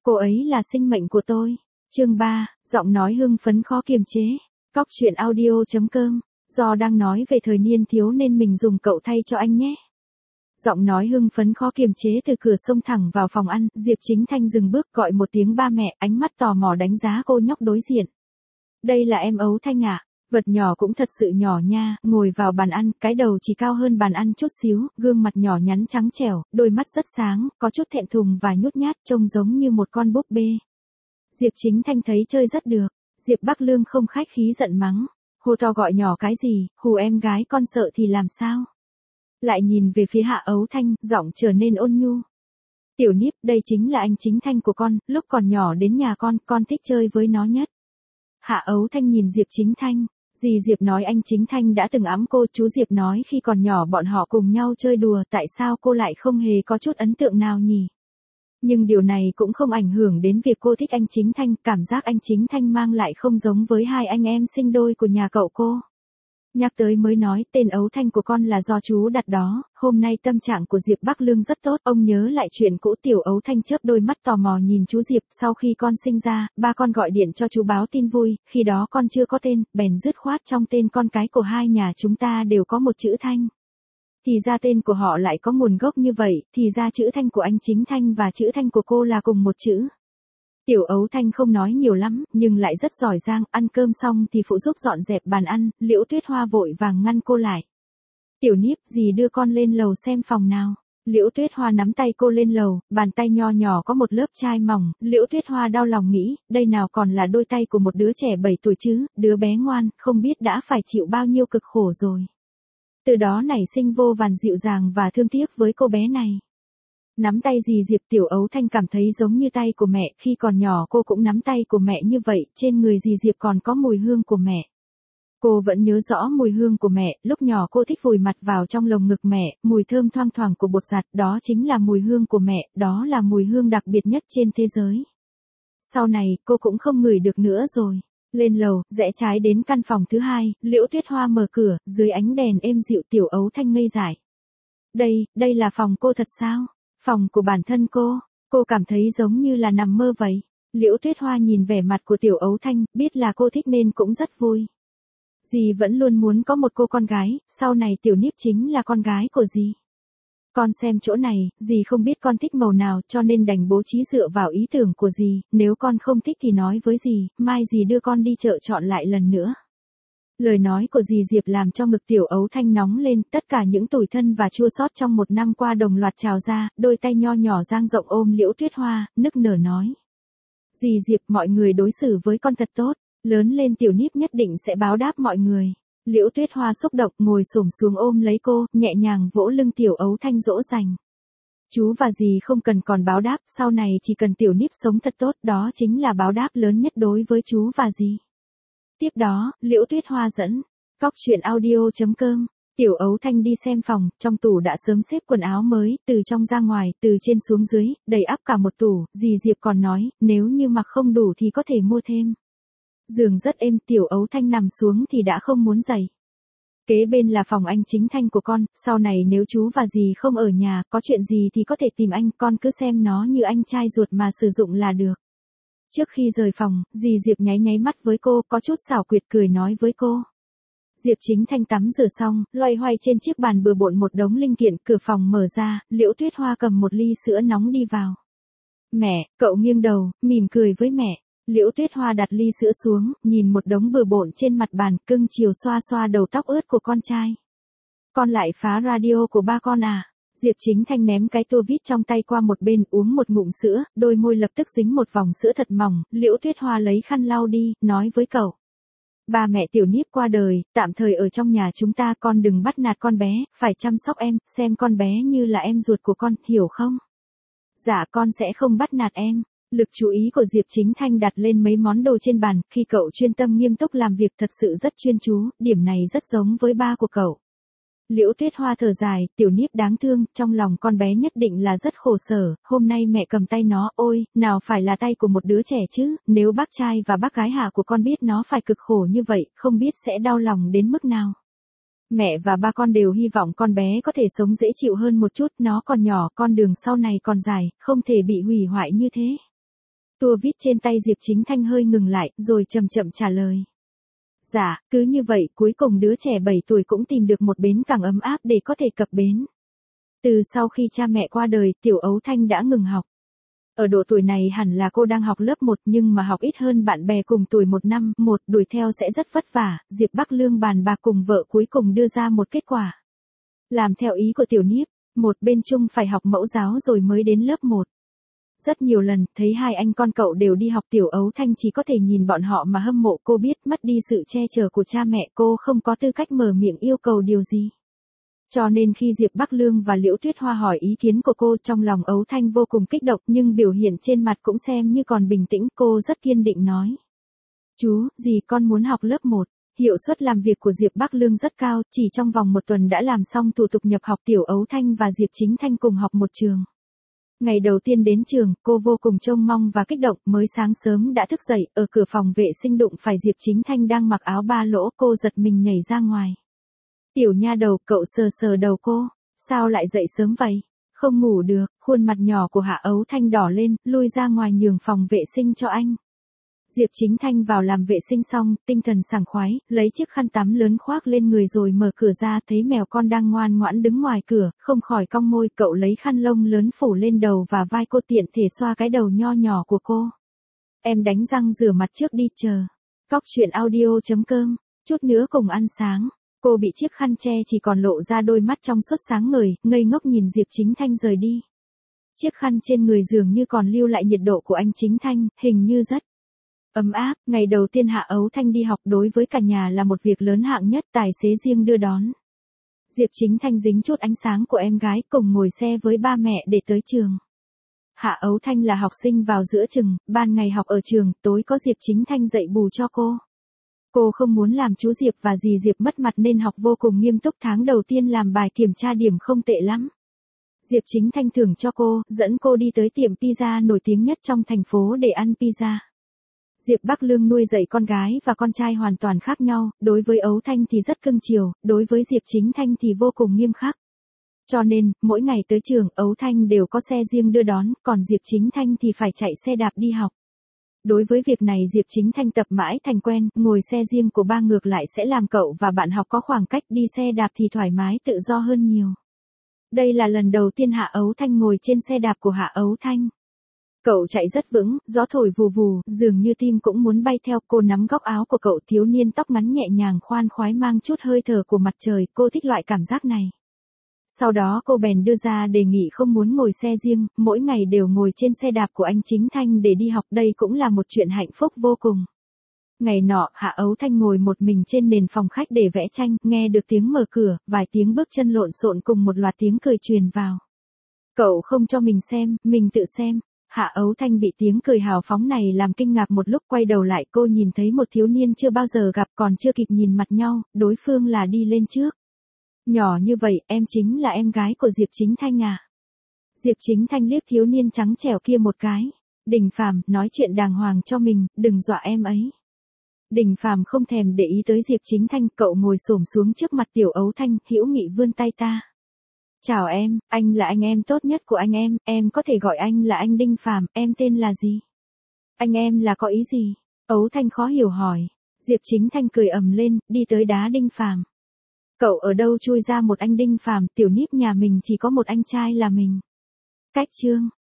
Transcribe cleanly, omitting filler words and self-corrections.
Cô ấy là sinh mệnh của tôi. Chương 3, giọng nói hưng phấn khó kiềm chế. Cóc truyện audio.com. Do đang nói về thời niên thiếu nên mình dùng cậu thay cho anh nhé. Giọng nói hưng phấn khó kiềm chế từ cửa xông thẳng vào phòng ăn, Diệp Chính Thanh dừng bước gọi một tiếng ba mẹ, ánh mắt tò mò đánh giá cô nhóc đối diện. Đây là em Ấu Thanh à? Vật nhỏ cũng thật sự nhỏ nha, ngồi vào bàn ăn, cái đầu chỉ cao hơn bàn ăn chút xíu, gương mặt nhỏ nhắn trắng trẻo, đôi mắt rất sáng, có chút thẹn thùng và nhút nhát, trông giống như một con búp bê. Diệp Chính Thanh thấy chơi rất được, Diệp Bắc Lương không khách khí giận mắng, hô to gọi nhỏ cái gì, hù em gái con sợ thì làm sao? Lại nhìn về phía Hạ Ấu Thanh, giọng trở nên ôn nhu. Tiểu Niếp, đây chính là anh Chính Thanh của con, lúc còn nhỏ đến nhà con thích chơi với nó nhất. Hạ Ấu Thanh nhìn Diệp Chính Thanh. Dì Diệp nói anh Chính Thanh đã từng ẵm cô, chú Diệp nói khi còn nhỏ bọn họ cùng nhau chơi đùa, tại sao cô lại không hề có chút ấn tượng nào nhỉ? Nhưng điều này cũng không ảnh hưởng đến việc cô thích anh Chính Thanh, cảm giác anh Chính Thanh mang lại không giống với hai anh em sinh đôi của nhà cậu cô. Nhắc tới mới nói, tên Ấu Thanh của con là do chú đặt đó, hôm nay tâm trạng của Diệp Bắc Lương rất tốt, ông nhớ lại chuyện cũ. Tiểu Ấu Thanh chớp đôi mắt tò mò nhìn chú Diệp, sau khi con sinh ra, ba con gọi điện cho chú báo tin vui, khi đó con chưa có tên, bèn dứt khoát trong tên con cái của hai nhà chúng ta đều có một chữ Thanh. Thì ra tên của họ lại có nguồn gốc như vậy, thì ra chữ Thanh của anh Chính Thanh và chữ Thanh của cô là cùng một chữ. Tiểu Ấu Thanh không nói nhiều lắm, nhưng lại rất giỏi giang, ăn cơm xong thì phụ giúp dọn dẹp bàn ăn, Liễu Tuyết Hoa vội vàng ngăn cô lại. Tiểu Niếp, dì đưa con lên lầu xem phòng nào. Liễu Tuyết Hoa nắm tay cô lên lầu, bàn tay nho nhỏ có một lớp chai mỏng, Liễu Tuyết Hoa đau lòng nghĩ, đây nào còn là đôi tay của một đứa trẻ 7 tuổi chứ, đứa bé ngoan, không biết đã phải chịu bao nhiêu cực khổ rồi. Từ đó nảy sinh vô vàn dịu dàng và thương tiếc với cô bé này. Nắm tay dì Diệp, Tiểu Ấu Thanh cảm thấy giống như tay của mẹ, khi còn nhỏ cô cũng nắm tay của mẹ như vậy, trên người dì Diệp còn có mùi hương của mẹ. Cô vẫn nhớ rõ mùi hương của mẹ, lúc nhỏ cô thích vùi mặt vào trong lồng ngực mẹ, mùi thơm thoang thoảng của bột giặt, đó chính là mùi hương của mẹ, đó là mùi hương đặc biệt nhất trên thế giới. Sau này, cô cũng không ngửi được nữa rồi. Lên lầu, rẽ trái đến căn phòng thứ hai, Liễu Tuyết Hoa mở cửa, dưới ánh đèn êm dịu. Tiểu Ấu Thanh ngây dại. Đây là phòng cô thật sao? Phòng của bản thân cô cảm thấy giống như là nằm mơ vậy. Liễu Tuyết Hoa nhìn vẻ mặt của Tiểu Ấu Thanh, biết là cô thích nên cũng rất vui. Dì vẫn luôn muốn có một cô con gái, sau này Tiểu Niếp chính là con gái của dì. Con xem chỗ này, dì không biết con thích màu nào cho nên đành bố trí dựa vào ý tưởng của dì, nếu con không thích thì nói với dì, mai dì đưa con đi chợ chọn lại lần nữa. Lời nói của dì Diệp làm cho ngực Tiểu Ấu Thanh nóng lên, tất cả những tủi thân và chua xót trong một năm qua đồng loạt trào ra, đôi tay nho nhỏ dang rộng ôm Liễu Tuyết Hoa, nức nở nói. Dì Diệp, mọi người đối xử với con thật tốt, lớn lên Tiểu Niếp nhất định sẽ báo đáp mọi người. Liễu Tuyết Hoa xúc động ngồi xổm xuống ôm lấy cô, nhẹ nhàng vỗ lưng Tiểu Ấu Thanh dỗ dành. Chú và dì không cần còn báo đáp, sau này chỉ cần Tiểu Niếp sống thật tốt, đó chính là báo đáp lớn nhất đối với chú và dì. Tiếp đó, Liễu Tuyết Hoa dẫn. Cóc truyện audio.com. Tiểu Ấu Thanh đi xem phòng, trong tủ đã sớm xếp quần áo mới, từ trong ra ngoài, từ trên xuống dưới, đầy ắp cả một tủ, dì Diệp còn nói, nếu như mặc không đủ thì có thể mua thêm. Giường rất êm, Tiểu Ấu Thanh nằm xuống thì đã không muốn dậy. Kế bên là phòng anh Chính Thanh của con, sau này nếu chú và dì không ở nhà, có chuyện gì thì có thể tìm anh, con cứ xem nó như anh trai ruột mà sử dụng là được. Trước khi rời phòng, dì Diệp nháy nháy mắt với cô, có chút xảo quyệt cười nói với cô. Diệp Chính Thanh tắm rửa xong, loay hoay trên chiếc bàn bừa bộn một đống linh kiện, cửa phòng mở ra, Liễu Tuyết Hoa cầm một ly sữa nóng đi vào. Mẹ, cậu nghiêng đầu, mỉm cười với mẹ. Liễu Tuyết Hoa đặt ly sữa xuống, nhìn một đống bừa bộn trên mặt bàn, cưng chiều xoa xoa đầu tóc ướt của con trai. Con lại phá radio của ba con à? Diệp Chính Thanh ném cái tua vít trong tay qua một bên, uống một ngụm sữa, đôi môi lập tức dính một vòng sữa thật mỏng, Liễu Tuyết Hoa lấy khăn lau đi, nói với cậu. Ba mẹ Tiểu Niếp qua đời, tạm thời ở trong nhà chúng ta, con đừng bắt nạt con bé, phải chăm sóc em, xem con bé như là em ruột của con, hiểu không? Dạ con sẽ không bắt nạt em. Lực chú ý của Diệp Chính Thanh đặt lên mấy món đồ trên bàn, khi cậu chuyên tâm nghiêm túc làm việc thật sự rất chuyên chú, điểm này rất giống với ba của cậu. Liễu Tuyết Hoa thở dài, Tiểu Niếp đáng thương, trong lòng con bé nhất định là rất khổ sở, hôm nay mẹ cầm tay nó, ôi, nào phải là tay của một đứa trẻ chứ, nếu bác trai và bác gái Hạ của con biết nó phải cực khổ như vậy, không biết sẽ đau lòng đến mức nào. Mẹ và ba con đều hy vọng con bé có thể sống dễ chịu hơn một chút, nó còn nhỏ, con đường sau này còn dài, không thể bị hủy hoại như thế. Tua vít trên tay Diệp Chính Thanh hơi ngừng lại, rồi chậm chậm trả lời. Dạ, cứ như vậy, cuối cùng đứa trẻ 7 tuổi cũng tìm được một bến cảng ấm áp để có thể cập bến. Từ sau khi cha mẹ qua đời, Tiểu Ấu Thanh đã ngừng học. Ở độ tuổi này hẳn là cô đang học lớp 1 nhưng mà học ít hơn bạn bè cùng tuổi 1 năm, đuổi theo sẽ rất vất vả, Diệp Bắc Lương bàn bạc cùng vợ cuối cùng đưa ra một kết quả. Làm theo ý của Tiểu Niếp, một bên chung phải học mẫu giáo rồi mới đến lớp 1. Rất nhiều lần, thấy hai anh con cậu đều đi học, Tiểu Ấu Thanh chỉ có thể nhìn bọn họ mà hâm mộ. Cô biết mất đi sự che chở của cha mẹ, cô không có tư cách mở miệng yêu cầu điều gì. Cho nên khi Diệp Bắc Lương và Liễu Tuyết Hoa hỏi ý kiến của cô, trong lòng Ấu Thanh vô cùng kích động nhưng biểu hiện trên mặt cũng xem như còn bình tĩnh. Cô rất kiên định nói. Chú, dì con muốn học lớp 1. Hiệu suất làm việc của Diệp Bắc Lương rất cao, chỉ trong vòng 1 tuần đã làm xong thủ tục nhập học. Tiểu Ấu Thanh và Diệp Chính Thanh cùng học một trường. Ngày đầu tiên đến trường, cô vô cùng trông mong và kích động, mới sáng sớm đã thức dậy, ở cửa phòng vệ sinh đụng phải Diệp Chính Thanh đang mặc áo ba lỗ, cô giật mình nhảy ra ngoài. Tiểu nha đầu, cậu sờ sờ đầu cô, sao lại dậy sớm vậy? Không ngủ được, khuôn mặt nhỏ của Hạ Ấu Thanh đỏ lên, lui ra ngoài nhường phòng vệ sinh cho anh. Diệp Chính Thanh vào làm vệ sinh xong, tinh thần sảng khoái, lấy chiếc khăn tắm lớn khoác lên người rồi mở cửa ra, thấy mèo con đang ngoan ngoãn đứng ngoài cửa, không khỏi cong môi. Cậu lấy khăn lông lớn phủ lên đầu và vai cô, tiện thể xoa cái đầu nho nhỏ của cô. Em đánh răng rửa mặt trước đi, chờ. Cóc truyện audio.com, chút nữa cùng ăn sáng. Cô bị chiếc khăn che chỉ còn lộ ra đôi mắt trong suốt sáng ngời, ngây ngốc nhìn Diệp Chính Thanh rời đi. Chiếc khăn trên người dường như còn lưu lại nhiệt độ của anh Chính Thanh, hình như rất ấm áp. Ngày đầu tiên Hạ Ấu Thanh đi học đối với cả nhà là một việc lớn hạng nhất, tài xế riêng đưa đón. Diệp Chính Thanh dính chút ánh sáng của em gái, cùng ngồi xe với ba mẹ để tới trường. Hạ Ấu Thanh là học sinh vào giữa chừng, ban ngày học ở trường, tối có Diệp Chính Thanh dạy bù cho cô. Cô không muốn làm chú Diệp và dì Diệp mất mặt nên học vô cùng nghiêm túc. Tháng đầu tiên làm bài kiểm tra điểm không tệ lắm. Diệp Chính Thanh thưởng cho cô, dẫn cô đi tới tiệm pizza nổi tiếng nhất trong thành phố để ăn pizza. Diệp Bắc Lương nuôi dạy con gái và con trai hoàn toàn khác nhau, đối với Ấu Thanh thì rất cưng chiều, đối với Diệp Chính Thanh thì vô cùng nghiêm khắc. Cho nên, mỗi ngày tới trường, Ấu Thanh đều có xe riêng đưa đón, còn Diệp Chính Thanh thì phải chạy xe đạp đi học. Đối với việc này Diệp Chính Thanh tập mãi thành quen, ngồi xe riêng của ba ngược lại sẽ làm cậu và bạn học có khoảng cách, đi xe đạp thì thoải mái tự do hơn nhiều. Đây là lần đầu tiên Hạ Ấu Thanh ngồi trên xe đạp của Hạ Ấu Thanh. Cậu chạy rất vững, gió thổi vù vù, dường như tim cũng muốn bay theo. Cô nắm góc áo của cậu, thiếu niên tóc ngắn nhẹ nhàng khoan khoái mang chút hơi thở của mặt trời, cô thích loại cảm giác này. Sau đó cô bèn đưa ra đề nghị không muốn ngồi xe riêng, mỗi ngày đều ngồi trên xe đạp của anh Chính Thanh để đi học, đây cũng là một chuyện hạnh phúc vô cùng. Ngày nọ, Hạ Ấu Thanh ngồi một mình trên nền phòng khách để vẽ tranh, nghe được tiếng mở cửa, vài tiếng bước chân lộn xộn cùng một loạt tiếng cười truyền vào. Cậu không cho mình xem, mình tự xem. Hạ Ấu Thanh bị tiếng cười hào phóng này làm kinh ngạc một lúc, quay đầu lại cô nhìn thấy một thiếu niên chưa bao giờ gặp, còn chưa kịp nhìn mặt nhau, đối phương là đi lên trước. Nhỏ như vậy, em chính là em gái của Diệp Chính Thanh à? Diệp Chính Thanh liếc thiếu niên trắng trẻo kia một cái. Đình Phàm, nói chuyện đàng hoàng cho mình, đừng dọa em ấy. Đình Phàm không thèm để ý tới Diệp Chính Thanh, cậu ngồi xổm xuống trước mặt Tiểu Ấu Thanh, hữu nghị vươn tay ta. Chào em, anh là anh em tốt nhất của anh em có thể gọi anh là anh Đinh Phàm, em tên là gì? Anh em là có ý gì? Ấu Thanh khó hiểu hỏi. Diệp Chính Thanh cười ầm lên, đi tới đá Đinh Phàm. Cậu ở đâu chui ra một anh Đinh Phàm, Tiểu Níp nhà mình chỉ có một anh trai là mình. Cách chương.